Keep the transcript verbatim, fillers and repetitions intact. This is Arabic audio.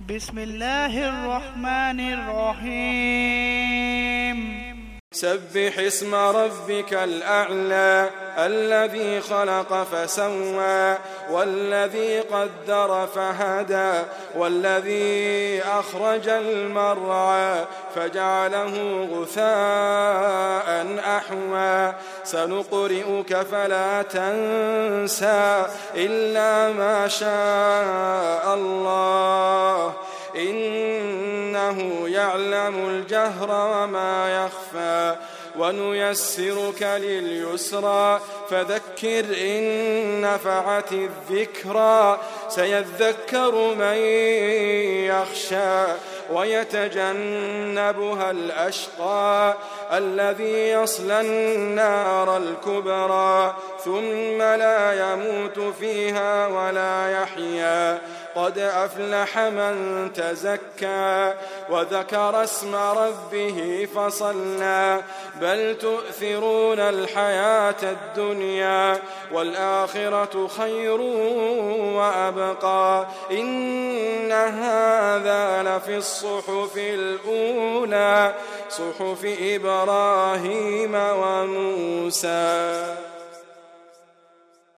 بسم الله الرحمن الرحيم سبح اسم ربك الأعلى الذي خلق فسوى والذي قدر فهدى والذي أخرج المرعى فجعله غثاء أحوى سنقرئك فلا تنسى إلا ما شاء الله إنه يعلم الجهر وما يخفى ونيسرك لليسرى فذكر إن نفعت الذكرى سيذكر من يخشى ويتجنبها الأشقى الذي يصلى النار الكبرى ثم لا يموت فيها ولا يحيا قد أفلح من تزكى وذكر اسم ربه فصلى بل تؤثرون الحياة الدنيا والآخرة خير وأبقى إن هذا لفي الصحف الأولى صحف إبراهيم وموسى.